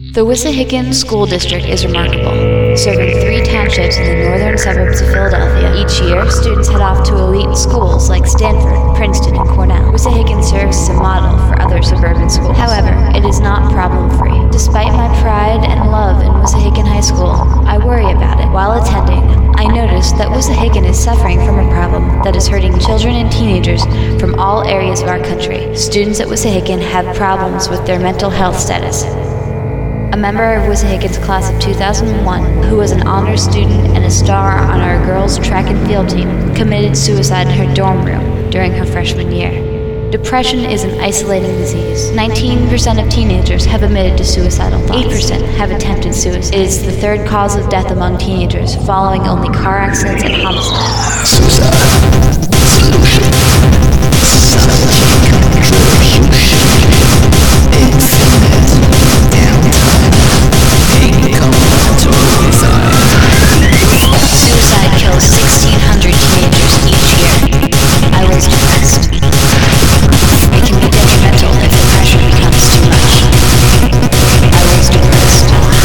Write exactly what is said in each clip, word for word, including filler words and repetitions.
The Wissahickon School District is remarkable, serving three townships in the northern suburbs of Philadelphia. Each year, students head off to elite schools like Stanford, Princeton, and Cornell. Wissahickon serves as a model for other suburban schools. However, it is not problem-free. Despite my pride and love in Wissahickon High School, I worry about it. While attending, I noticed that Wissahickon is suffering from a problem that is hurting children and teenagers from all areas of our country. Students at Wissahickon have problems with their mental health status. A member of Wissahickon's class of two thousand one, who was an honors student and a star on our girls' track and field team, committed suicide in her dorm room during her freshman year. Depression is an isolating disease. nineteen percent of teenagers have admitted to suicidal thoughts. eight percent have attempted suicide. It is the third cause of death among teenagers, following only car accidents and homicide. Suicide. Solution. Society contribution. Infinite downtime. Income to reside. Suicide kills sixteen hundred teenagers each year. I was depressed. It can be detrimental if the pressure becomes too much. I was depressed.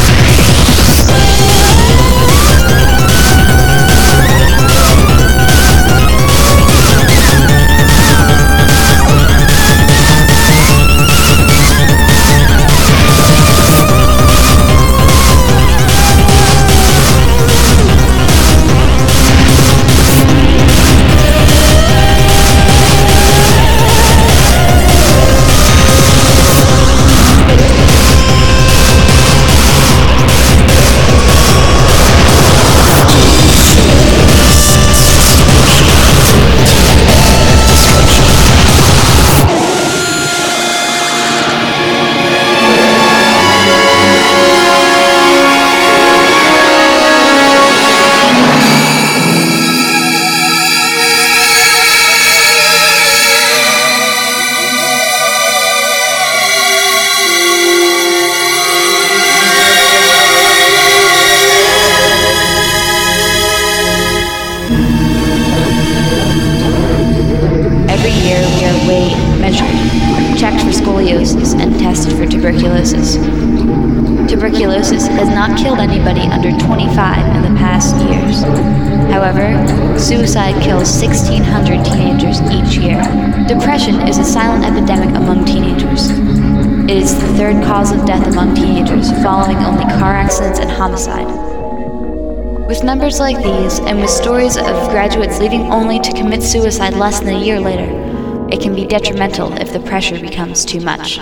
And tested for tuberculosis. Tuberculosis has not killed anybody under twenty-five in the past years. However, suicide kills sixteen hundred teenagers each year. Depression is a silent epidemic among teenagers. It is the third cause of death among teenagers, following only car accidents and homicide. With numbers like these, and with stories of graduates leaving only to commit suicide less than a year later, it can be detrimental if the pressure becomes too much.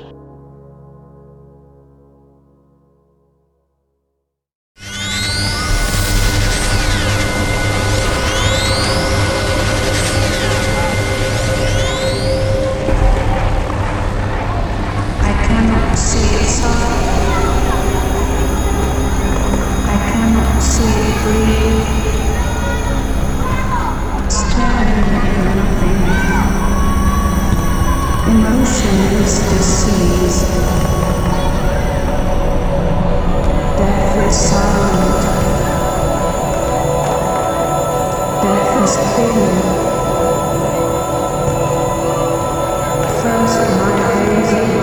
I cannot see it all. I cannot see it breathe. Staring at nothing. Emotion is disease. Death is silent. Death is killing. First my hazy,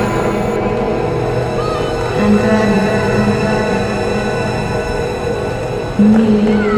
and then me.